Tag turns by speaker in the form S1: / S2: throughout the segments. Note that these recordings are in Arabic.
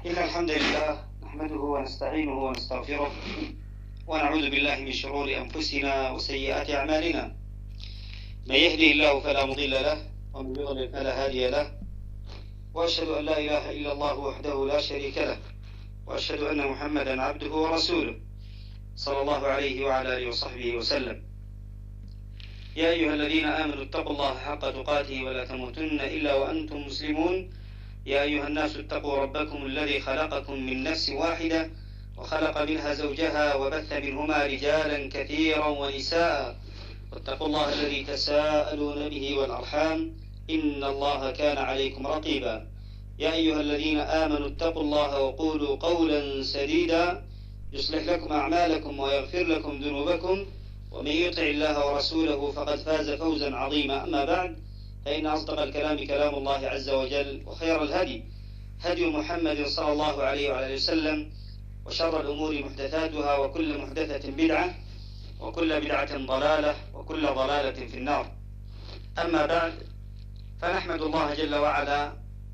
S1: إن الحمد لله نحمده ونستعينه ونستغفره ونعوذ بالله من شرور أنفسنا وسيئات أعمالنا. من يهده الله فلا مضل له ومن يضلل فلا هادي له، وأشهد أن لا إله إلا الله وحده لا شريك له، وأشهد أن محمدا عبده ورسوله صلى الله عليه وعلى آله وصحبه وسلم. يا أيها الذين آمنوا اتقوا الله حق تقاته ولا تموتن إلا وأنتم مسلمون. يا أيها الناس اتقوا ربكم الذي خلقكم من نفس واحدة وخلق منها زوجها وبث منهما رجالا كثيرا ونساء، واتقوا الله الذي تساءلون به والأرحام إن الله كان عليكم رقيبا. يا أيها الذين آمنوا اتقوا الله وقولوا قولا سديدا يصلح لكم أعمالكم ويغفر لكم ذنوبكم، ومن يطع الله ورسوله فقد فاز فوزا عظيما. أما بعد، فإن أصدق الكلام كلام الله عز وجل، وخير الهدي هدي محمد صلى الله عليه وعلى وسلم، وشر الأمور محدثاتها، وكل محدثة بدعة، وكل بدعة ضلالة، وكل ضلالة في النار. أما بعد، فنحمد الله جل وعلا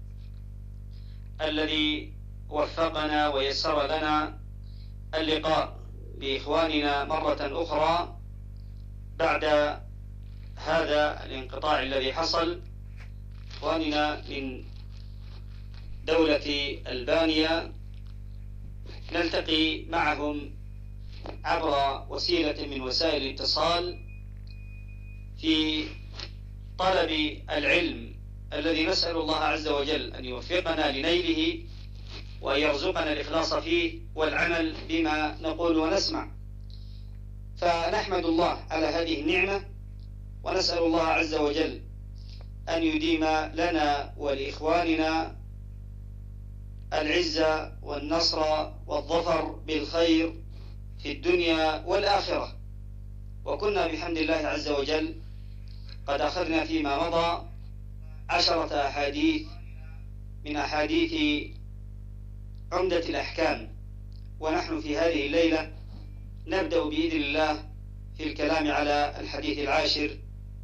S1: الذي وفقنا ويسر لنا اللقاء بإخواننا مرة أخرى بعد هذا الانقطاع الذي حصل. إخواننا من دولة ألبانيا نلتقي معهم عبر وسيلة من وسائل الاتصال في طلب العلم الذي نسأل الله عز وجل أن يوفقنا لنيله، وأن يرزقنا الإخلاص فيه والعمل بما نقول ونسمع. فنحمد الله على هذه النعمة، ونسأل الله عز وجل أن يديم لنا ولإخواننا العزة والنصر والظفر بالخير في الدنيا والآخرة. وكنا بحمد الله عز وجل قد أخذنا فيما مضى 10 أحاديث من أحاديث عمدة الأحكام، ونحن في هذه الليلة نبدأ بإذن الله في الكلام على الحديث العاشر،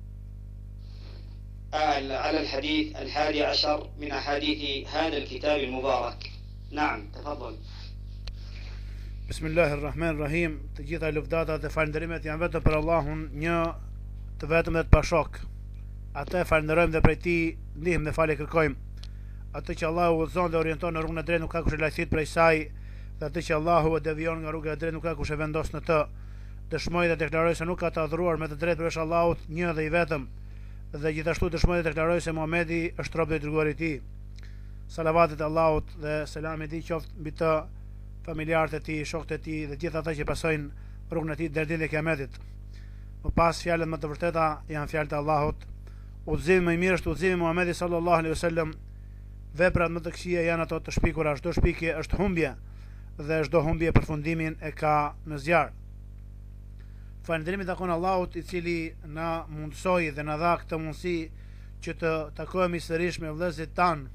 S1: على الحديث 11 من أحاديث هذا الكتاب المبارك. نعم، تفضل.
S2: بسم الله الرحمن الرahim. Të gjitha lëvdatat dhe falënderimet janë vetëm për Allahun, një të vetëm dhe të pashok. Atë falenderojmë dhe prej tij ndihmë dhe falë kërkojmë. Atë që Allahu udhëzon dhe orienton në rrugën e drejtë nuk ka kush e lajthit prej saj, dhe atë që Allahu e devijon nga rruga e drejtë nuk ka kush e vendos në të. Dëshmoj dhe deklaroj se nuk ka të adhuruar me të drejtë përveç Allahut, një dhe i vetëm, dhe gjithashtu dëshmoj dhe deklaroj se Muhamedi është rob dhe i dërguar i tij. Salavatet e Allahut dhe selami i tij qoftë mbi të, familjarët e tij, shokët e tij dhe gjithë ata që pasojnë rrugën e tij deri ditën e Kiametit. Më pas, fjalët më të vërteta janë fjalët e Allahut. Udhëzimi më i mirë është udhëzimi i Muhamedit sallallahu alaihi wasallam. Veprat më të këqija janë ato të shpikura. Çdo shpikje është humbje, dhe çdo humbje përfundimin e ka në zjarr. Falënderimi takon Allahut, i cili na mundsoi dhe na dha këtë mundësi që të takohemi sërish me vëllezërit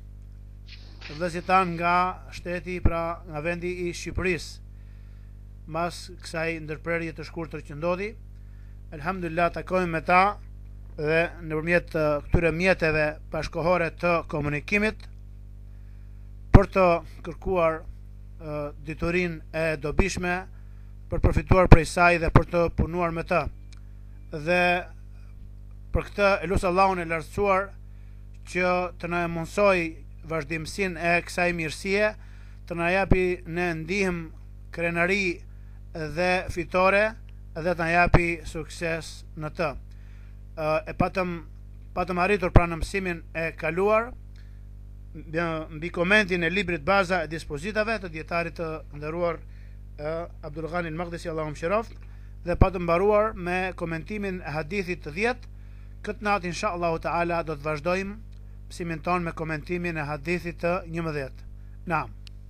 S2: tan nga shteti, pra nga vendi i Shqipërisë, mas kësaj ndërprerje të shkurtër që ndodhi. Elhamdulillah, takohemi me ta dhe nëpërmjet këtyre mjeteve bashkëkohore të komunikimit për të kërkuar diturinë e dobishme, për përfituar prej saj dhe për të punuar me të. Dhe për këtë e lut Allahun e lartësuar që të na mundsoj vazhdimsinë e kësaj mirësie, të na japi në ndihmë, krenari dhe fitore, dhe të na japi sukses në të. E patëm arritur pra në mësimin e kaluar mbi komentin e librit baza e dispozitave të djetarit të nderuar Abdul Ghani al-Maqdisi, Allahu mëshiroft, dhe patëm mbaruar me komentimin e hadithit të 10. Këtë natë inshallah taala do të vazhdojmë mësimin ton me komentimin e hadithit të 11. Naam.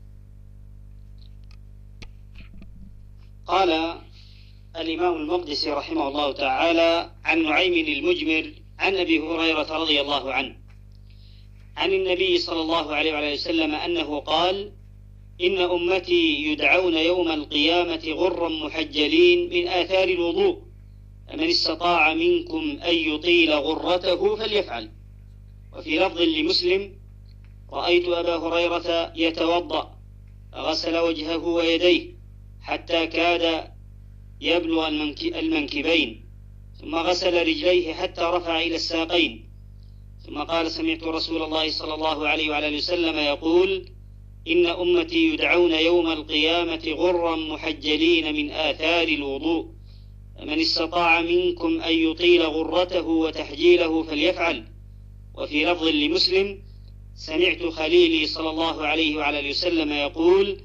S1: قال الإمام المقدسي رحمه الله تعالى عن نعيم المجمر عن أبي هريرة رضي الله عنه عن النبي صلى الله عليه وسلم أنه قال: إن أمتي يدعون يوم القيامة غرا محجلين من آثار الوضوء، فمن استطاع منكم أن يطيل غرته فليفعل. وفي لفظ لمسلم: رأيت أبا هريرة يتوضأ غسل وجهه ويديه حتى كاد يبلغ المنكبين، ثم غسل رجليه حتى رفع إلى الساقين، ثم قال: سمعت رسول الله صلى الله عليه وعلى آله وسلم يقول: إن أمتي يدعون يوم القيامة غرا محجلين من آثار الوضوء، فمن استطاع منكم أن يطيل غرته وتحجيله فليفعل. وفي لفظ لمسلم: سمعت خليلي صلى الله عليه وعلى آله وسلم يقول: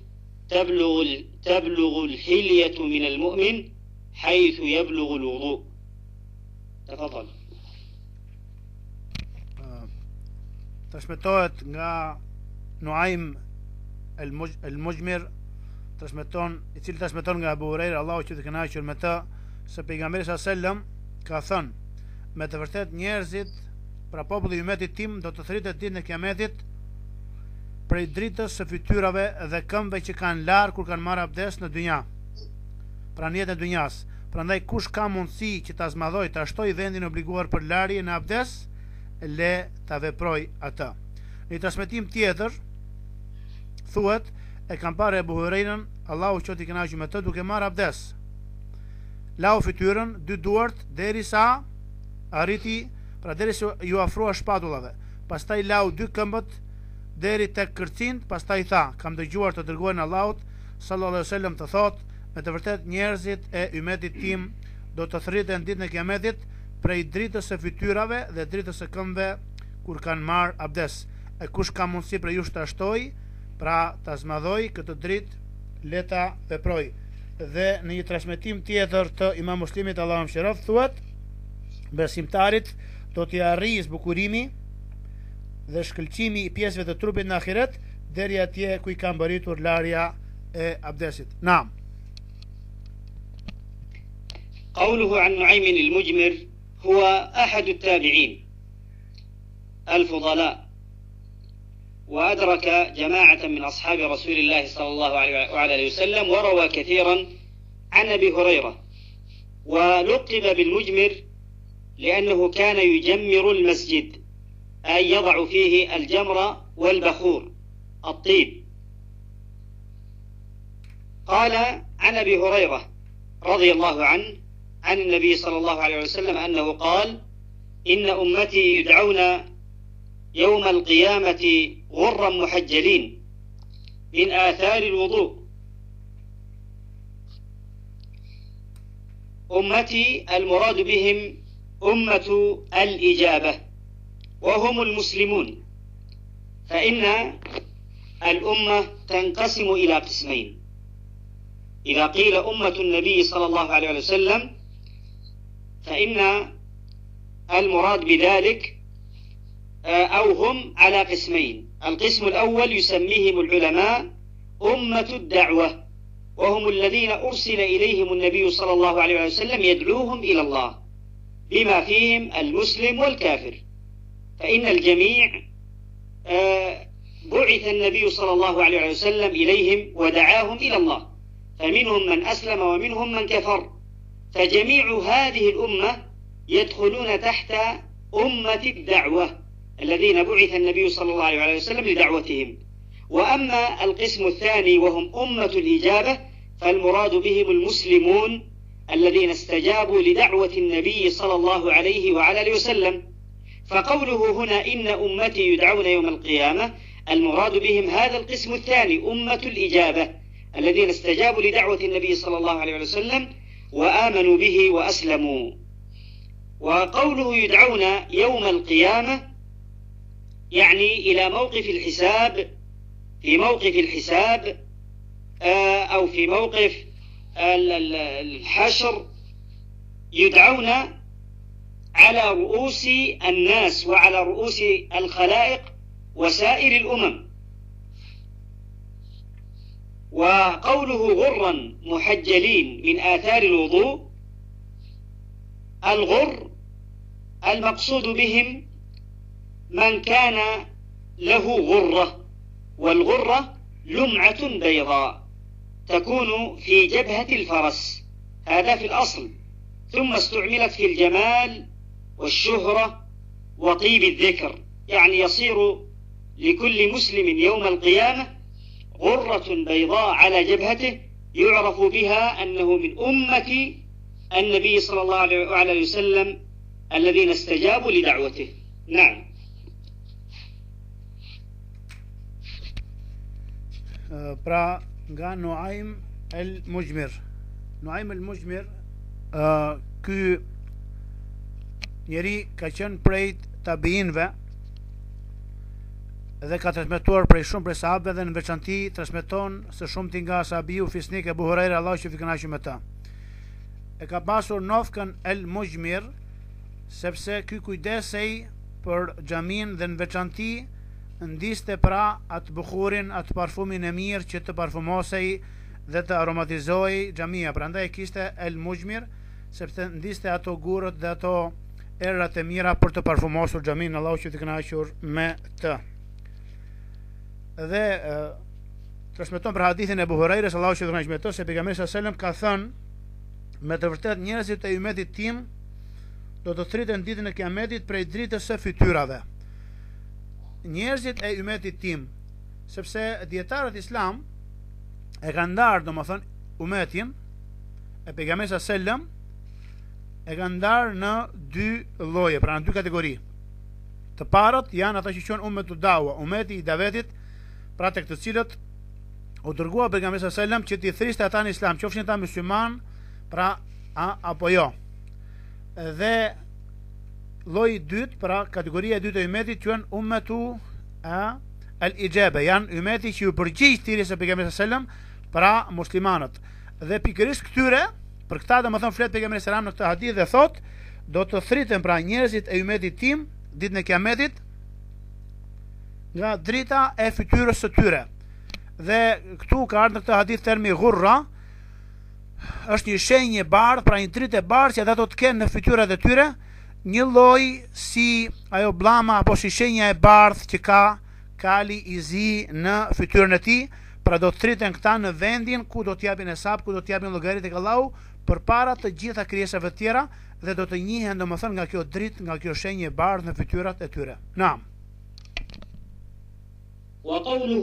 S1: تبلغ الحلية من المؤمن حيث يبلغ الوضوء. تفضل.
S2: Transmetohet nga Nuaim el-Mujmir, i cili transmeton nga Abu Huraira, Allahu që të kënaqur me të, se pejgamberi sallallahu alajhi wasallam ka thënë: me të vërtet njerëzit, pra populli i ummetit tim, do të thritet ditën e Kiametit prej dritës së fytyrave dhe këmbëve që kanë larë kur kanë marrë abdes në dynja, pra në jetën e dynjas. Prandaj kush ka mundësi që ta zmadhoj, ta shtoj vendin obliguar për larje në abdes, le ta veproj atë. Në një transmetim tjetër thuhet: e kam parë Abu Hurairën, Allahu qoftë i kënaqur me të, duke marrë abdes, lau fytyrën, dy duart derisa arriti, pra derisa ju afrua shpatullave, pastaj lau dy këmbët deri tek kërcind, pastaj tha: kam dëgjuar të dërguarin e Allahut sallallahu alaihi wasallam të thotë: me të vërtet njerëzit e ummetit tim do të thriten ditën e Kiametit prej dritës së fytyrave dhe dritës së këmbëve kur kanë marrë abdes. E kush ka mundësi për ju të shtoj, pra ta zmadhoj këtë dritë, le ta veproj. Dhe në një transmetim tjetër të Imam Muslimit, Allahu mëshiroft, thuhet: besimtarit do t'i arrijë zbukurimi dhe shkëlqimi i pjesëve të trupit në ahiret deri atje ku i ka mbërritur larja e abdesit. Naam.
S1: قوله عن نعيم المجمر هو أحد التابعين الفضلاء، وأدرك جماعة من أصحاب رسول الله صلى الله عليه وعلى وسلم، وروى كثيرا عن أبي هريرة، ولقب بالمجمر لأنه كان يجمر المسجد، أي يضع فيه الجمر والبخور الطيب. قال عن أبي هريرة رضي الله عنه عن النبي صلى الله عليه وسلم أنه قال: إن أمتي يدعون يوم القيامة غرا محجلين من آثار الوضوء. أمتي المراد بهم أمة الإجابة، وهم المسلمون، فإن الأمة تنقسم إلى قسمين. إذا قيل أمة النبي صلى الله عليه وسلم فإن المراد بذلك أو هم على قسمين. القسم الأول يسميهم العلماء أمة الدعوة، وهم الذين أرسل إليهم النبي صلى الله عليه وسلم يدعوهم إلى الله، بما فيهم المسلم والكافر، فإن الجميع بعث النبي صلى الله عليه وسلم إليهم ودعاهم إلى الله، فمنهم من أسلم ومنهم من كفر، فجميع هذه الأمة يدخلون تحت أمة الدعوة الذين بعث النبي صلى الله عليه وسلم لدعوتهم. وأما القسم الثاني وهم أمة الإجابة فالمراد بهم المسلمون الذين استجابوا لدعوة النبي صلى الله عليه وعلى وسلم. فقوله هنا إن أمتي يدعون يوم القيامة المراد بهم هذا القسم الثاني، أمة الإجابة الذين استجابوا لدعوة النبي صلى الله عليه وسلم وآمنوا به وأسلموا. وقوله يدعون يوم القيامة يعني إلى موقف الحساب، في موقف الحساب أو في موقف الحشر يدعون على رؤوس الناس وعلى رؤوس الخلائق وسائر الأمم. وقوله غرا محجلين من آثار الوضوء، الغر المقصود بهم من كان له غرة، والغرة لمعة بيضاء تكون في جبهة الفرس، هذا في الأصل، ثم استعملت في الجمال والشهرة وطيب الذكر، يعني يصير لكل مسلم يوم القيامة غرة بيضاء على جبهته يعرف بها أنه من أمة النبي صلى الله عليه وسلم الذين استجابوا لدعوته. نعم.
S2: Pra nga Nuaim el-Mujmir. Nuaim el-Mujmir, ky njeri ka qenë prej tabiinve dhe ka transmetuar prej shumë prej sahabëve dhe në veçanti transmeton së shumti nga sahabiu fisnik Ebu Hurajra, Allahu që i kënaqur me ta. E ka pasur nofkën el-Mujmir sepse ky kujdesej për xhamin dhe në veçanti ndiste pra atë bukhurin, atë parfumin e mirë që të parfumosej dhe të aromatizoj xhamia. Prandaj kishte el-Mujmir sepse ndiste ato gurët dhe ato errat e mira për të parfumosur xhamin, Allahu që të kënaqur me të. Dhe transmeton për hadithin e Abu Hurairës, Allahu që të kënaqur me të, se pejgamberi sallallahu alajhi wasallam ka thënë, me të vërtet njerëzit e ummetit tim do të thriten ditën e Kiametit prej dritës së fytyrave. Njerëzit e ummetit tim, sepse dietarët islam e kanë ndarë, domethënë ummetin e pejgamberit sallallahu alajhi wasallam e kanë ndarë në dy lloje, pra në dy kategori. Të parët janë ata që quhen ummetu dawa, ummeti i davetit, pra tek të cilët u dërgua pejgamberi sallallahu alajhi wasallam që t'i thriste ata në islam, qofshin ata musliman, pra apo jo. Dhe lloji i dytë, pra kategoria e dytë e ummetit quhen ummetu al-ijaba, janë ummeti që u përgjigj thirrjes së pejgamberit sallallahu alajhi wasallam, pra muslimanët. Dhe pikërisht këtyre, për këta domethënë flet pejgamberi sallallahu alajhi wasallam në këtë hadith dhe thot, do të thriten pra njerëzit e ummetit tim ditën e Kiametit nga drita e fytyrës së tyre. Dhe këtu ka ardhur në këtë hadith termi ghurra, është një shenjë e bardhë, pra një dritë e bardhë që ata do të kenë në fytyrat e tyre, një lloj si ajo blama apo si shenja e bardhë që ka kali i zi në fytyrën e tij, pra do të thriten këta në vendin ku do t'japin hesab, ku do t'japin llogari tek Allahu përpara të gjitha krijesave të tjera dhe do të njihen domethënë nga kjo dritë, nga kjo shenjë e bardhë në fytyrat e tyre. Naam.
S1: وقوله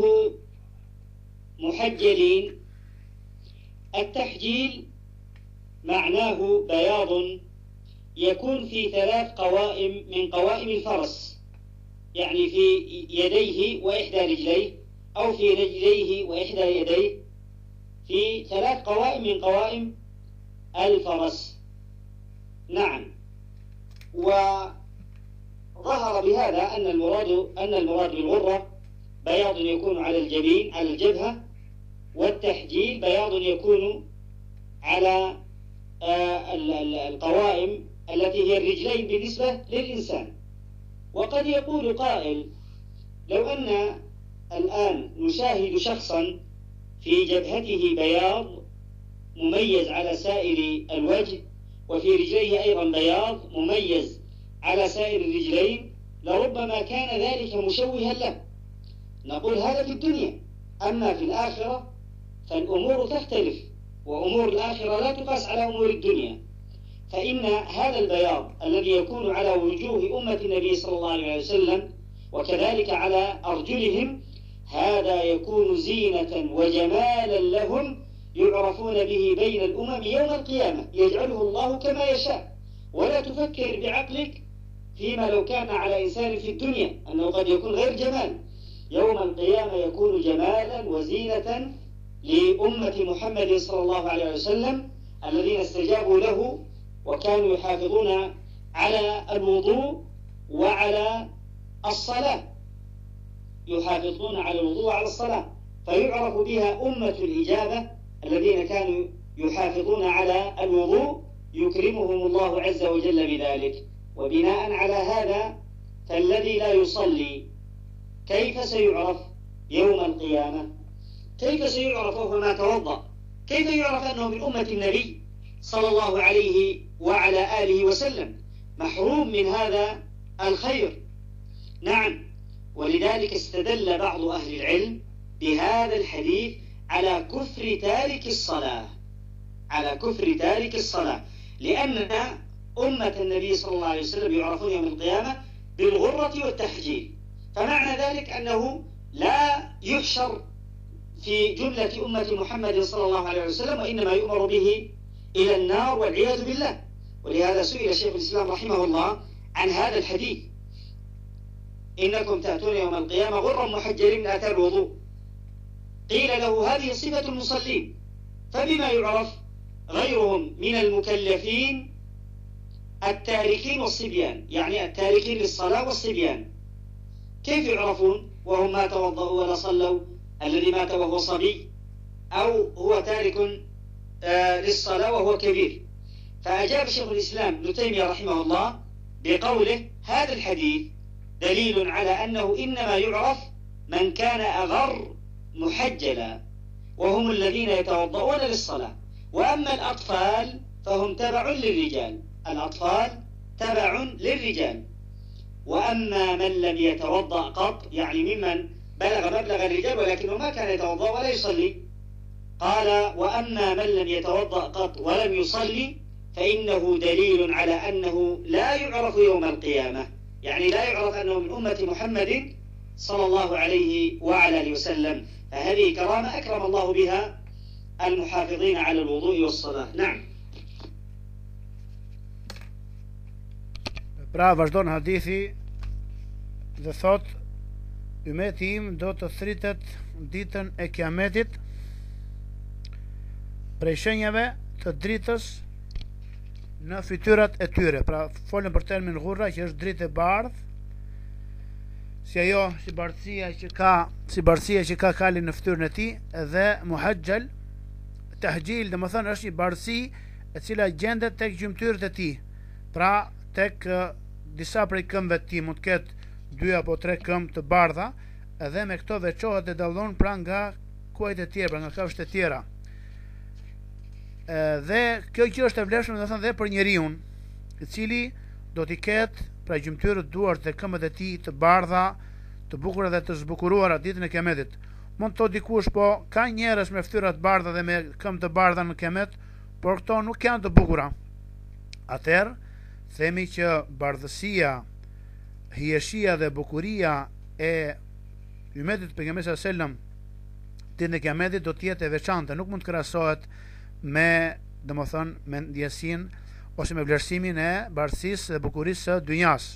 S1: محجلين، التحجيل معناه بياض يكون في 3 قوائم من قوائم الفرس، يعني في يديه وإحدى رجليه، أو في رجليه وإحدى يديه، في 3 قوائم من قوائم الفرس. نعم. وظهر بهذا أن المراد بالغرة بياض يكون على الجبين، على الجبهة، والتحجيل بياض يكون على القوائم التي هي الرجلين بالنسبة للإنسان. وقد يقول قائل: لو أن الآن نشاهد شخصا في جبهته بياض مميز على سائر الوجه، وفي رجليه أيضا بياض مميز على سائر الرجلين، لربما كان ذلك مشوها له. نقول هذا في الدنيا، أما في الآخرة فالأمور تختلف، وأمور الآخرة لا تقاس على أمور الدنيا. فإن هذا البياض الذي يكون على وجوه أمة النبي صلى الله عليه وسلم وكذلك على أرجلهم، هذا يكون زينة وجمالا لهم يعرفون به بين الأمم يوم القيامة، يجعله الله كما يشاء. ولا تفكر بعقلك فيما لو كان على إنسان في الدنيا أنه قد يكون غير جمال، يوم القيامة يكون جمالا وزينة لأمة محمد صلى الله عليه وسلم الذين استجابوا له وكانوا يحافظون على الوضوء وعلى الصلاة، يحافظون على الوضوء وعلى الصلاة، فيعرف بها أمة الإجابة الذين كانوا يحافظون على الوضوء، يكرمهم الله عز وجل بذلك. وبناء على هذا فالذي لا يصلي كيف سيعرف يوم القيامة؟ كيف سيعرف وهو ما توضأ؟ كيف يعرف أنه من أمة النبي صلى الله عليه وعلى آله وسلم؟ محروم من هذا الخير. نعم. ولذلك استدل بعض أهل العلم بهذا الحديث على كفر تارك الصلاة، على كفر تارك الصلاة، لأن أمة النبي صلى الله عليه وسلم يعرفون يوم القيامة بالغرة والتحجيل. فمعنى ذلك أنه لا يحشر في جملة أمة محمد صلى الله عليه وسلم، وإنما يؤمر به إلى النار والعياذ بالله. ولهذا سئل شيخ الإسلام رحمه الله عن هذا الحديث: إنكم تأتون يوم القيامة غرا محجلين من آثار الوضوء. قيل له: هذه صفة المصلين، فبما يعرف غيرهم من المكلفين التاركين والصبيان، يعني التاركين للصلاة والصبيان، كيف يعرفون وهم ما توضأوا ولا صلوا؟ الذي مات وهو صبي، أو هو تارك للصلاة وهو كبير. فأجاب شيخ الإسلام ابن تيمية رحمه الله بقوله: هذا الحديث دليل على أنه إنما يعرف من كان أغر محجلا، وهم الذين يتوضؤون للصلاة. وأما الأطفال فهم تبع للرجال، الأطفال تبع للرجال. وأما من لم يتوضأ قط، يعني ممن بلغ مبلغ الرجال ولكنه ما كان يتوضأ ولا يصلي، قال: وأما من لم يتوضأ قط ولم يصلي فإنه دليل على أنه لا يعرف يوم القيامة، يعني لا يعرف أنه من أمة محمد صلى الله عليه وعلى آله وسلم. فهذه كرامة أكرم الله بها المحافظين على الوضوء والصلاة. نعم.
S2: Pra vazhdon hadithi dhe thot: ummeti im do të thritet ditën e Kiametit prej shenjave të dritës në fytyrat e tyre. Pra folën për termin ghurra, që është dritë e bardhë, si ajo, si bardhësia që ka kali në fytyrën e tij, dhe muhajjal, tahjil, domethënë është një bardhësi e cila gjendet tek gjymtyrët e tij. Pra tek disa prej këmbëve të tij mund të ketë 2 apo 3 këmbë të bardha, edhe me këto veçohet dhe dallon pra nga kuajt e tjera, pra nga kafshët e tjera. Dhe kjo që është e vlefshme domethënë dhe për njeriu, i cili do t'i ketë pra gjymtyrët, duart dhe këmbët e tij të bardha, të bukura dhe të zbukuruara ditën e Kiametit. Mund të thotë dikush: po ka njerëz me fytyra të bardha dhe me këmbë të bardha në Kiamet, por këto nuk janë të bukura. Atëherë themi që bardhësia, hieshia dhe bukuria e ummetit të pejgamberit sallallahu alajhi wasallam ditën e Kiametit do të jetë e veçantë, nuk mund të krahasohet me, domethënë, me ndjesinë ose me vlerësimin e bardhësisë dhe bukurisë së dynjas.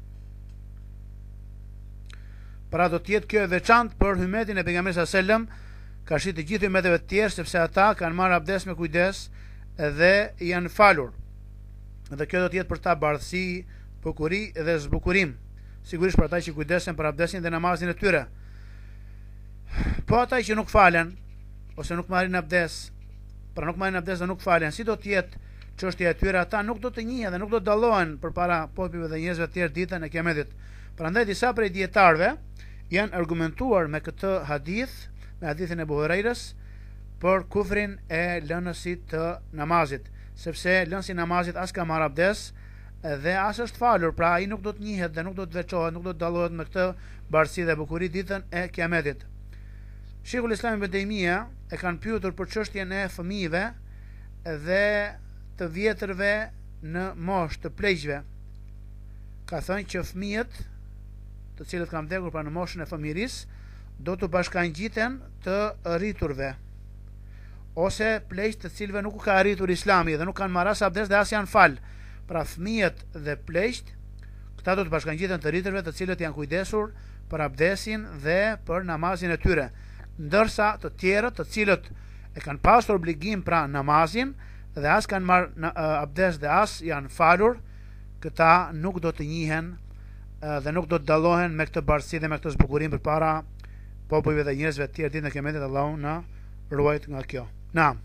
S2: Pra do të jetë kjo e veçantë për ummetin e pejgamberit sallallahu alajhi wasallam, ka shi të gjithë ummeteve të tjerë, sepse ata kanë marrë abdes me kujdes dhe janë falur. Dhe kjo do të jetë për ta bardhësi, bukuri dhe zbukurim, sigurisht për ata që kujdesen për abdesin dhe namazin e tyre. Po ata që nuk falen ose nuk marrin abdes, pra nuk marrin abdes dhe nuk falen, si do të jetë çështja e tyre? Ata nuk do të njihen dhe nuk do të dallohen përpara popujve dhe njerëzve të tjerë ditën e Kiametit. Prandaj disa prej dietarëve janë argumentuar me këtë hadith, me hadithin e Buhari's, për kufrin e lënësit të namazit, sepse lënësi i namazit as ka marrë abdes dhe as është falur, pra ai nuk do të njihet dhe nuk do të veçohet, nuk do të dallohet me këtë bardhësi dhe bukuri ditën e Kiametit. Sheikhul Islam Ibn Taymija e kanë pyetur për çështjen e fëmijëve dhe të vjetërve në moshë, të pleqjve. Ka thënë që fëmijët, të cilët kanë vdekur pra në moshën e fëmijërisë, do të bashkangjiten të rriturve, ose pleqj të cilëve nuk u ka arritur Islami dhe nuk kanë marrë as abdes dhe as janë fal. Pra fëmijët dhe pleqjt, këta do të bashkangjiten të rriturve të cilët janë kujdesur për abdesin dhe për namazin e tyre, ndërsa të tjerët të cilët e kanë pasur obligim pra namazin dhe as kanë marrë abdes dhe as janë falur, këta nuk do të njihen dhe nuk do të dallohen me këtë bardhësi dhe me këtë zbukurim përpara popujve dhe njerëzve të tjerë ditën e Kiametit. Allahu na ruajt nga kjo. Naam.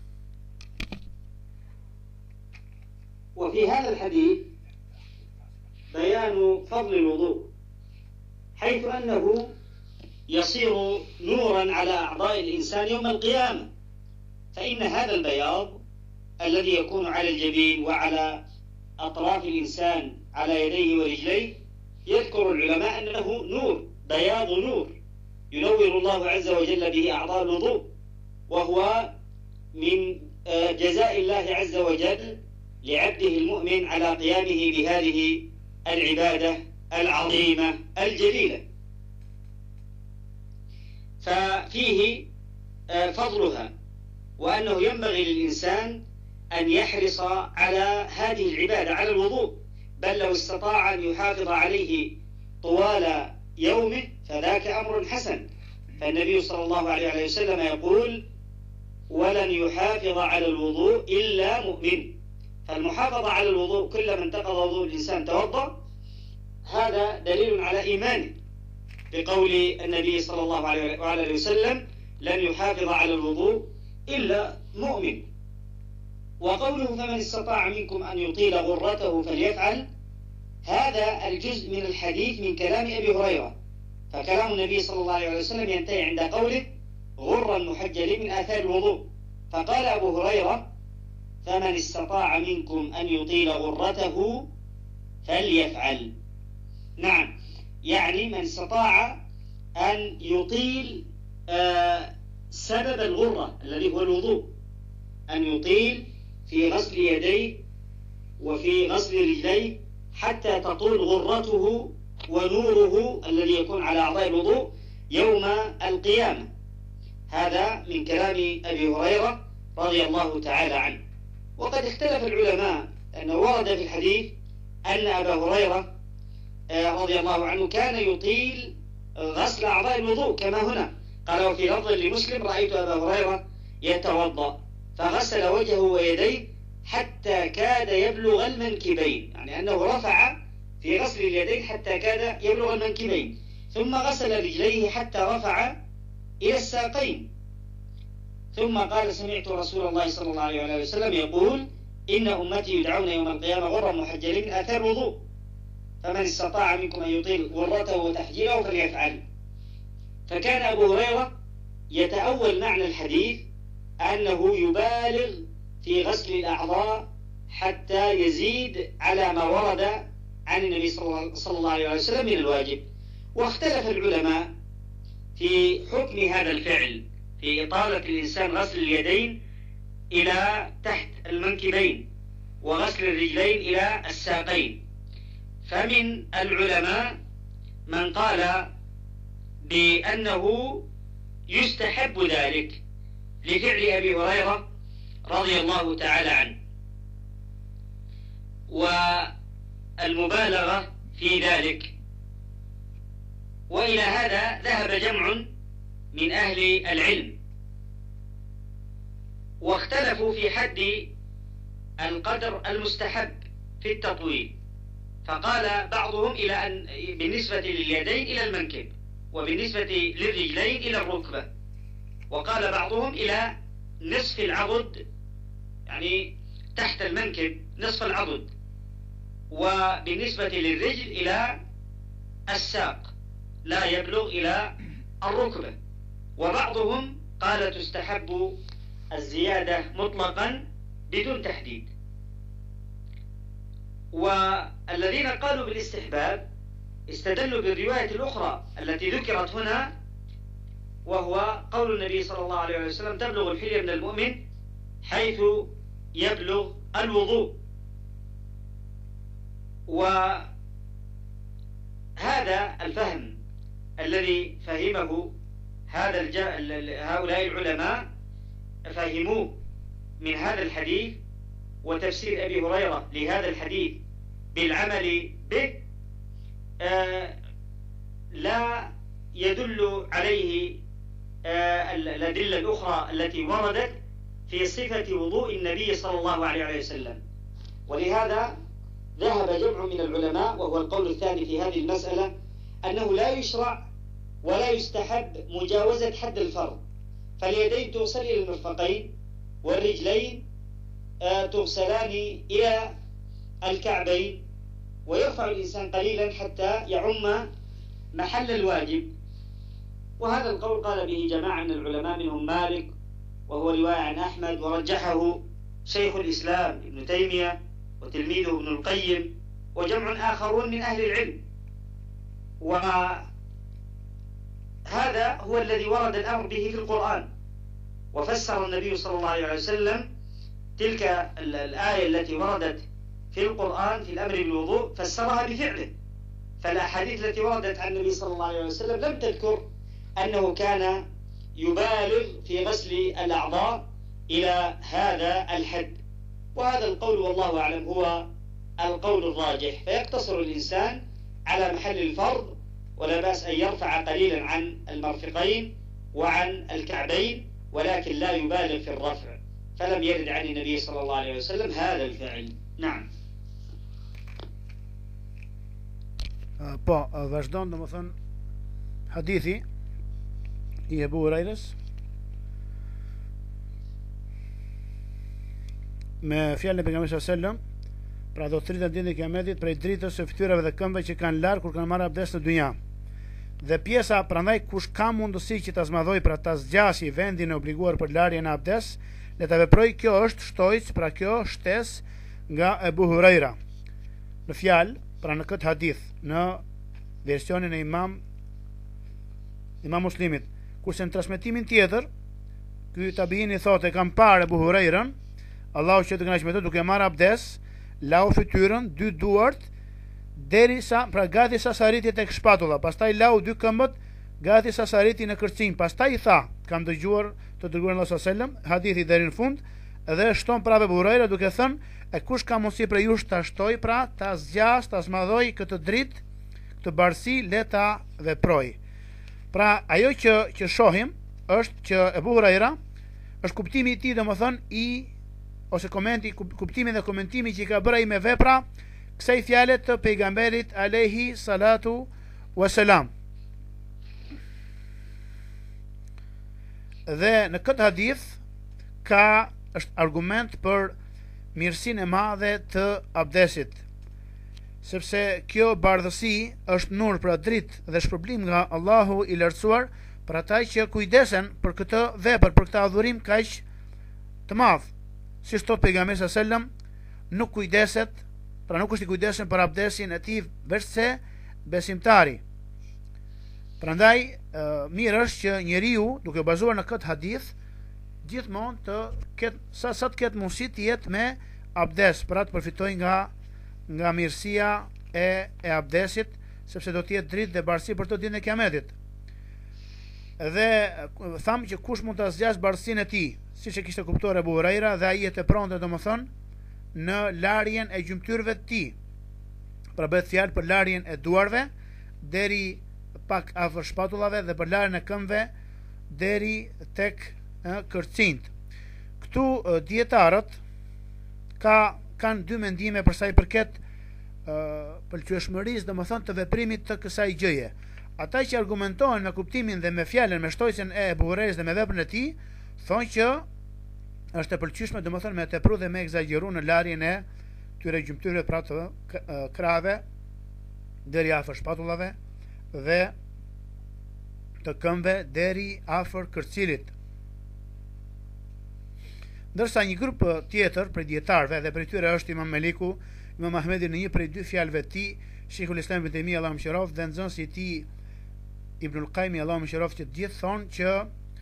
S1: وفي هذا الحديث بيان فضل الوضوء، حيث أنه يصير نورا على أعضاء الإنسان يوم القيامة. فإن هذا البياض الذي يكون على الجبين وعلى أطراف الإنسان على يديه ورجليه، يذكر العلماء أنه نور، بياض نور ينور الله عز وجل به أعضاء الوضوء، وهو من جزاء الله عز وجل لعبده المؤمن على قيامه بهذه العبادة العظيمة الجليلة. ففيه فضلها، وأنه ينبغي للإنسان أن يحرص على هذه العبادة، على الوضوء، بل لو استطاع أن يحافظ عليه طوال يومه فذاك أمر حسن. فالنبي صلى الله عليه وسلم يقول: ولن يحافظ على الوضوء إلا مؤمن. فالمحافظة على الوضوء، كلما انتقض وضوء الإنسان توضأ، هذا دليل على إيمانه، بقول النبي صلى الله عليه وسلم: لن يحافظ على الوضوء إلا مؤمن. وقوله: فمن استطاع منكم أن يطيل غرته فليفعل، هذا الجزء من الحديث من كلام أبي هريرة، فكلام النبي صلى الله عليه وسلم ينتهي عند قوله: غرا محجلين من آثار الوضوء. فقال أبو هريرة: فمن استطاع منكم أن يطيل غرته فليفعل. نعم، يعني من استطاع أن يطيل سبب الغرة الذي هو الوضوء، أن يطيل في غسل يديه وفي غسل رجليه حتى تطول غرته ونوره الذي يكون على أعضاء الوضوء يوم القيامة. هذا من كلام أبي هريرة رضي الله تعالى عنه. وقد اختلف العلماء، أنه ورد في الحديث أن أبا هريرة رضي الله عنه كان يطيل غسل أعضاء الوضوء كما هنا قال: وفي لفظ لمسلم: رأيت أبا هريرة يتوضأ فغسل وجهه ويديه حتى كاد يبلغ المنكبين، يعني أنه رفع في غسل اليدين حتى كاد يبلغ المنكبين، ثم غسل رجليه حتى رفع إلى الساقين، ثم قال: سمعت رسول الله صلى الله عليه وسلم يقول: إن أمتي يدعون يوم القيامة غرا محجلين من آثار الوضوء، فمن استطاع منكم أن يطيل غرته وتحجيله فليفعل. فكان أبو هريرة يتأول معنى الحديث أنه يبالغ في غسل الأعضاء حتى يزيد على ما ورد عن النبي صلى الله عليه وسلم من الواجب. واختلف العلماء في حكم هذا الفعل، في إطالة الإنسان غسل اليدين إلى تحت المنكبين وغسل الرجلين إلى الساقين. فمن العلماء من قال بأنه يستحب ذلك لفعل أبي هريرة رضي الله تعالى عنه، والمبالغة في ذلك. وإلى هذا ذهب جمع من أهل العلم، واختلفوا في حد القدر المستحب في التطويل. فقال بعضهم إلى أن بالنسبة لليدين إلى المنكب، وبالنسبة للرجلين إلى الركبة، وقال بعضهم إلى نصف العضد، يعني تحت المنكب نصف العضد، وبالنسبة للرجل إلى الساق لا يبلغ إلى الركبة. وبعضهم قال تستحب الزيادة مطلقا بدون تحديد. والذين قالوا بالاستحباب استدلوا بالرواية الأخرى التي ذكرت هنا، وهو قول النبي صلى الله عليه وسلم: تبلغ الحلية من المؤمن حيث يبلغ الوضوء. وهذا الفهم الذي فهمه هؤلاء العلماء فهموه من هذا الحديث وتفسير أبي هريرة لهذا الحديث بالعمل به، لا يدل عليه الأدلة الأخرى التي وردت في صفة وضوء النبي صلى الله عليه وسلم. ولهذا ذهب جمع من العلماء، وهو القول الثاني في هذه المسألة، أنه لا يشرع ولا يستحب مجاوزة حد الفرض، فاليدين تغسل إلى المرفقين، والرجلين تغسلان إلى الكعبين، ويرفع الإنسان قليلا حتى يعم محل الواجب. وهذا القول قال به جماعة من العلماء منهم مالك، وهو رواية عن أحمد، ورجحه شيخ الإسلام ابن تيمية وتلميذه ابن القيم وجمع آخرون من أهل العلم. وهذا هو الذي ورد الأمر به في القرآن، وفسر النبي صلى الله عليه وسلم تلك الآية التي وردت في القرآن في الأمر بالوضوء فسرها بفعله. فالأحاديث التي وردت عن النبي صلى الله عليه وسلم لم تذكر أنه كان يبالغ في غسل الأعضاء إلى هذا الحد، وهذا القول والله أعلم هو القول الراجح، فيقتصر الإنسان على محل الفرض، ولا بأس أن يرفع قليلا عن المرفقين وعن الكعبين، ولكن لا يبالغ في الرفع، فلم يرد عن النبي صلى الله عليه وسلم هذا الفعل. نعم.
S2: Po, vazhdon domethën hadithi i Ebu Hurairës me fjalën e pejgamberit sallallahu alajhi wasallam, pra do të rritet ditën e Kiametit prej dritës së fytyrave dhe këmbëve që kanë larë kur kanë marrë abdes në dynja. Dhe pjesa, prandaj kush ka mundësi që ta zmadhoj pra ta zgjasë vendin e obliguar për larjen e abdes, le ta veproj. Kjo është shtojc, pra kjo shtesë nga Ebu Huraira. Në fjalë, pra në këtë hadith, në versionin e Imam Muslimit, kurse në transmetimin tjetër, ky tabiini thotë kam parë Ebu Hurairën, Allahu që të kënaqë me të, duke marrë abdes, lau fytyrën, dy duart, derisa, pra gati sa sariti tek shpatulla, pastaj lau dy këmbët, gati sa sariti në kërcin, pastaj i tha, kam dëgjuar të dërguarin Allahu sallallahu alaihi wasallam, hadithi deri në fund, dhe shton prapë Ebu Huraira duke thënë, e kush ka mundësi për jush ta shtoj, pra ta zgjas, ta zmadhoj këtë dritë, këtë barësi, le ta veproj. Pra ajo që shohim është që Ebu Huraira është kuptimi i tij, domethënë ose kuptimi dhe komentimi që i ka bërë ai me vepra kësaj fjale të pejgamberit alayhi salatu wasalam. Dhe në këtë hadith është argument për mirësinë e madhe të abdesit, sepse kjo bardhësi është nur për dritë dhe shpërblim nga Allahu i lartësuar për ata që kujdesen për këtë vepër, për këtë adhurim kaq të madh. Si thot pejgamberi sallallahu alajhi wasallam, nuk kujdeset, pra nuk është i kujdesshëm për abdesin e tij veçse besimtari. Prandaj mirë është që njeriu, duke bazuar në këtë hadith, gjithmonë të ketë sa të ketë mundësi të jetë me abdes, për atë përfitoj nga mirësia e abdesit, sepse do të jetë dritë dhe barësi për të ditën e Kiametit. Dhe thamë që kush mund ta zgjas barësinë e tij, siç e kishte kuptuar Ebu Huraira, dhe ai e pronte domethënë në larjen e gjymtyrëve të tij. Pra bëhet fjalë për larjen e duarve deri pak afër shpatullave dhe për larjen e këmbëve deri tek kërcint. Këtu dietarët kanë dy mendime për sa i përket pëlqyeshmërisë, domethënë të veprimit të kësaj gjëje. Ata që argumentojnë me kuptimin dhe me fjalën, me shtojcën e Ebu Hurairës dhe me veprën e tij, thonë që është e pëlqyeshme, domethënë me tepru dhe me egzageru në larjen e këtyre gjymtyrëve, pra të krave deri afër shpatullave dhe të këmbëve deri afër kërcilit. Ndërsa një grup tjetër prej dietarëve, dhe prej tyre është Imam Meliku, Imam Ahmedi në një prej dy fjalëve të tij, Sheikhul Islam Ibn Taymiyyah Allahu mëshiroft, dhe nxënësi i tij Ibnul Qayyim Allahu mëshiroft, që të gjithë thonë që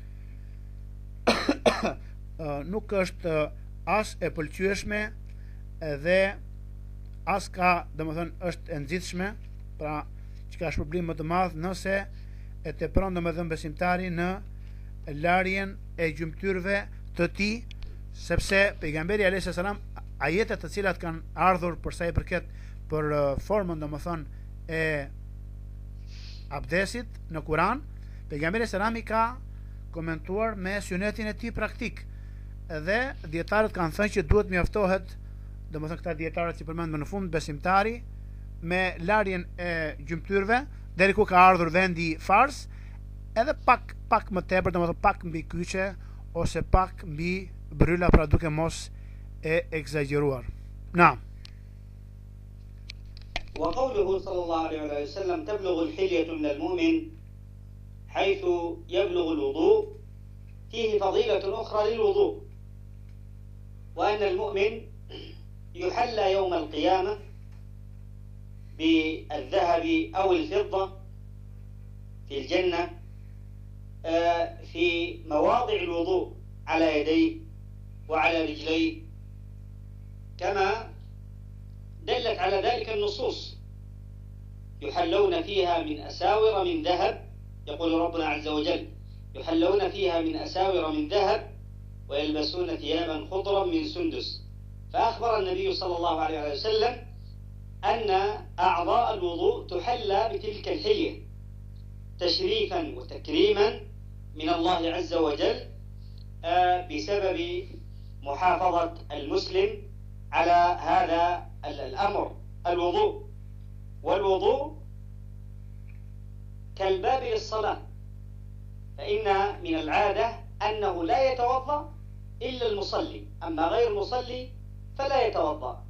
S2: nuk është as e pëlqyeshme dhe as ka, domethënë është e nxitshme, pra që ka shpërblim më të madh nëse e tepron domethënë besimtari në larjen e gjymtyrëve të tij, sepse pejgamberi alayhis salam, ajetet të cilat kanë ardhur për sa i përket për formën domethënë e abdesit në Kur'an, pejgamberi sallallahu alajhi wasallam ka komentuar me sunetin e tij praktik, dhe dietarët kanë thënë që duhet mjaftohet, domethënë këta dietarët që përmendëm në fund, besimtari me larjen e gjymtyrëve deri ku ka ardhur vendi fars, edhe pak më tepër, domethënë pak mbi kyçe ose pak mbi bryla, pra duke mos e egzageruar. Na.
S1: وقوله صلى الله عليه وسلم تبلغ الحلية من المؤمن حيث يبلغ الوضوء فيه فضيلة أخرى للوضوء، وأن المؤمن يحلى يوم القيامة بالذهب أو الفضة في الجنة في مواضع الوضوء على يديه وعلى رجليه، كما دلت على ذلك النصوص، يحلون فيها من أساور من ذهب، يقول ربنا عز وجل يحلون فيها من أساور من ذهب ويلبسون ثيابا خضرا من سندس. فأخبر النبي صلى الله عليه وسلم أن أعضاء الوضوء تحلى بتلك الحلية تشريفا وتكريما من الله عز وجل بسبب محافظة المسلم على هذا الأمر الوضوء. والوضوء كالباب للصلاة، فإن من العادة أنه لا يتوضأ إلا المصلي، أما غير المصلي فلا يتوضأ،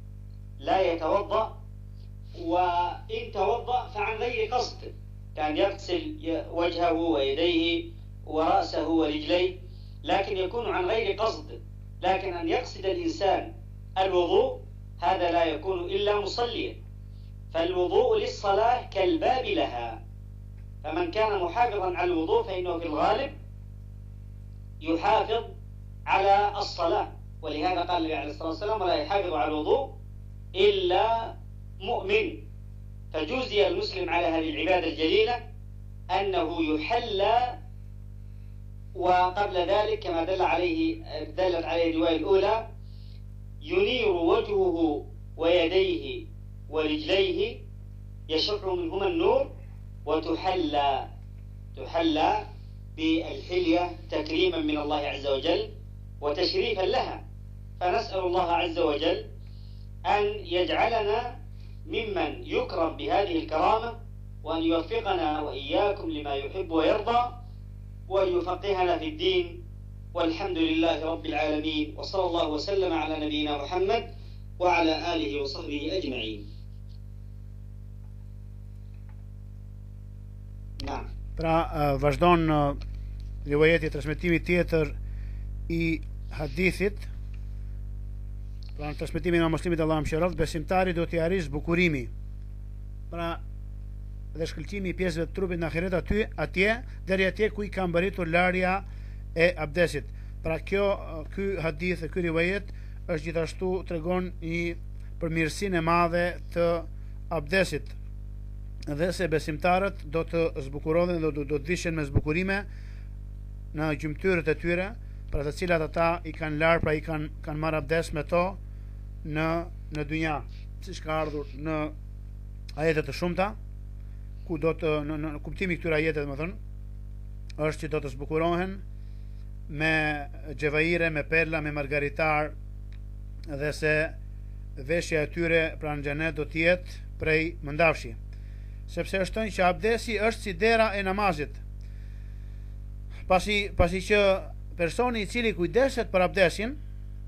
S1: وإن توضأ فعن غير قصد، كان يغسل وجهه ويديه ورأسه ورجليه، لكن يكون عن غير قصد. لكن أن يقصد الإنسان الوضوء هذا لا يكون إلا مصليا. فالوضوء للصلاة كالباب لها، فمن كان محافظا على الوضوء فإنه في الغالب يحافظ على الصلاة. ولهذا قال النبي عليه الصلاة والسلام: ولا يحافظ على الوضوء إلا مؤمن. فجوزي المسلم على هذه العبادة الجليلة أنه يحلى، وقبل ذلك كما دلت عليه الرواية الأولى ينير وجهه ويديه ورجليه يشع منهما النور، وتحلى بالحلية تكريما من الله عز وجل وتشريفا لها. فنسأل الله عز وجل أن يجعلنا ممن يكرم بهذه الكرامة، وأن يوفقنا وإياكم لما يحب ويرضى، وأن يفقهنا في الدين. والحمد لله رب العالمين، وصلى الله وسلم على نبينا محمد وعلى آله وصحبه أجمعين. نعم.
S2: Pra vazhdon rivajeti transmetimi tjetër i hadithit. Pra në transmetimin e Muslimit Allah më shëroft, besimtari do t'i arrijë zbukurimi. Pra dhe shkëlqimi i pjesëve të trupit në ahiret atje deri atje ku i ka mbërritur larja e abdesit. Pra ky hadith e ky rivajet është gjithashtu tregon një përmirësinë e madhe të abdesit, dhe se besimtarët do të zbukurohen dhe do të vishen me zbukurime në gjymtyrët e tyre, për të cilat ata i kanë larë, pra i kanë marrë abdes me to në dynja, siç ka ardhur në ajete të shumta, ku do të në kuptimi këtyre ajeteve, domethënë, është që do të zbukurohen me xhevaire, me perla, me margaritar, dhe se veshja e tyre pra në xhenet do të jetë prej mëndafshi. Sepse është thënë që abdesi është si dera e namazit. Pasi që personi i cili kujdeset për abdesin,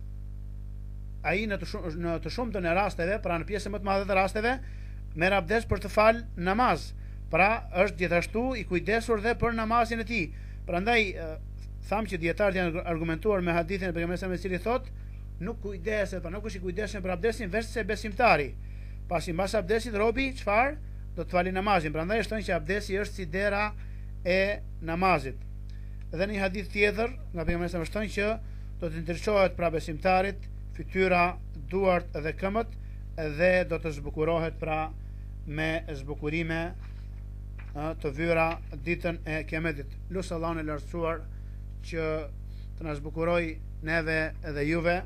S2: ai në të shumtën e rasteve, pra në pjesën më të madhe të rasteve, merr abdes për të fal namaz. Pra është gjithashtu i kujdesur dhe për namazin e tij. Prandaj thamë që dietarët janë argumentuar me hadithin e pejgamberit me cili thotë, nuk kujdeset, pra nuk është i kujdesshëm për abdesin veçse besimtari. Pasi mbas abdesit robi çfarë? Do të fali namazin. Prandaj është thënë që abdesi është si dera e namazit. Dhe një hadith tjetër nga pejgamberi është thënë që do të ndriçohet pra besimtarit fytyra, duart dhe këmbët, dhe do të zbukurohet pra me zbukurime të vyra ditën e Kiametit. Lusë Allahun e lartësuar që të na zbukuroj neve dhe juve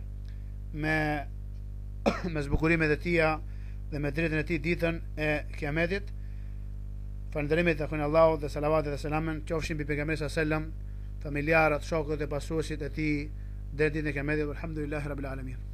S2: me zbukurimet e tija dhe me dritën e tij ditën e Kiametit. Falënderimet takojnë Allahut dhe salavatet dhe selamen qofshin mbi pejgamberin sallallahu alajhi wasallam, familjarët, shokët e pasuesit e tij deri ditën e Kiametit. Alhamdulillahi rabbil alamin.